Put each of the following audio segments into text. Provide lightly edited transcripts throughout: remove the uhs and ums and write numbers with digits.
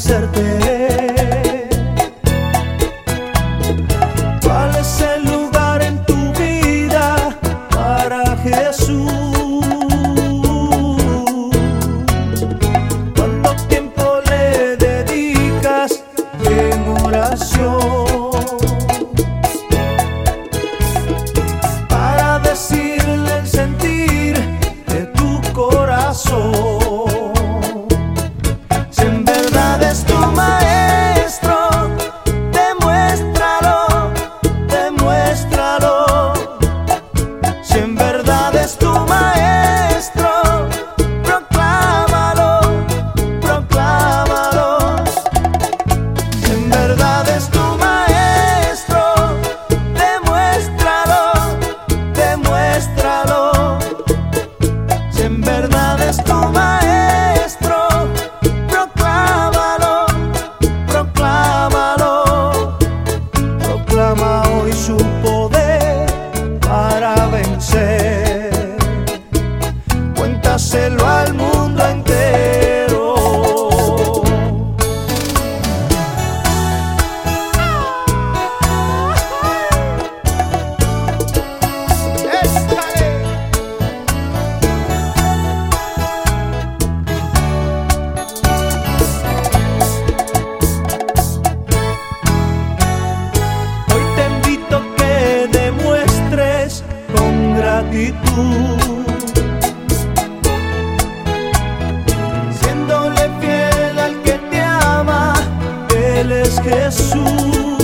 conocerte. ¿Cuál es el lugar en tu vida para Jesús? ¿Cuánto tiempo le dedicas en oración para decirle el sentir de tu corazón? Si en verdad es tu maestro, demuéstralo, demuéstralo. Si en verdad es tu maestro, proclámalo, proclámalo. Si en verdad es tu maestro, demuéstralo, demuéstralo. Si en verdad es tu maestro, proclámalo, proclámalo. Proclama hoy su poder para vencer. Cuéntaselo al mundo entero. Hoy te invito a que demuestres con gratitud, siéndole fiel al que te ama. Él es Jesús.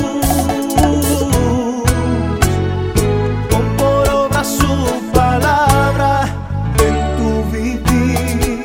Pon por obra su palabra en tu vivir,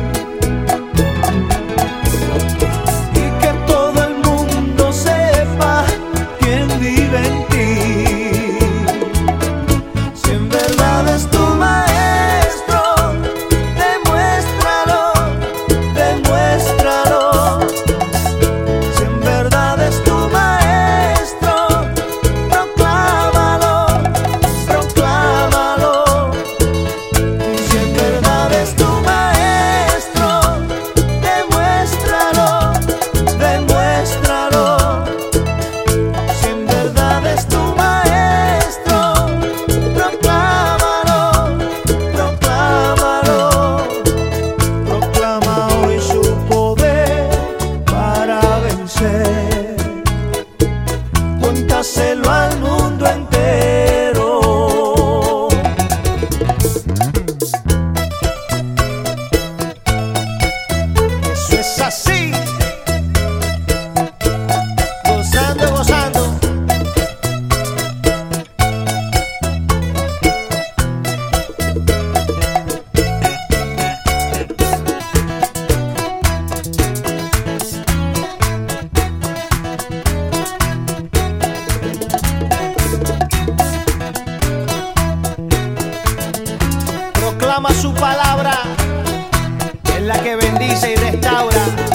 y que todo el mundo sepa quién vive en ti. Si en verdad es tu maestro, demuéstralo, demuéstralo. Si en verdad es tu maestro, proclámalo, proclámalo. Si en verdad es tu maestro, demuéstralo, demuéstralo. Si en verdad es tu maestro, proclámalo, proclámalo. Proclama hoy su poder para vencer. Cuéntaselo al mundo entero. Eso es así. Gozando, gozando. Proclama su palabra, es la que bendice y restaura.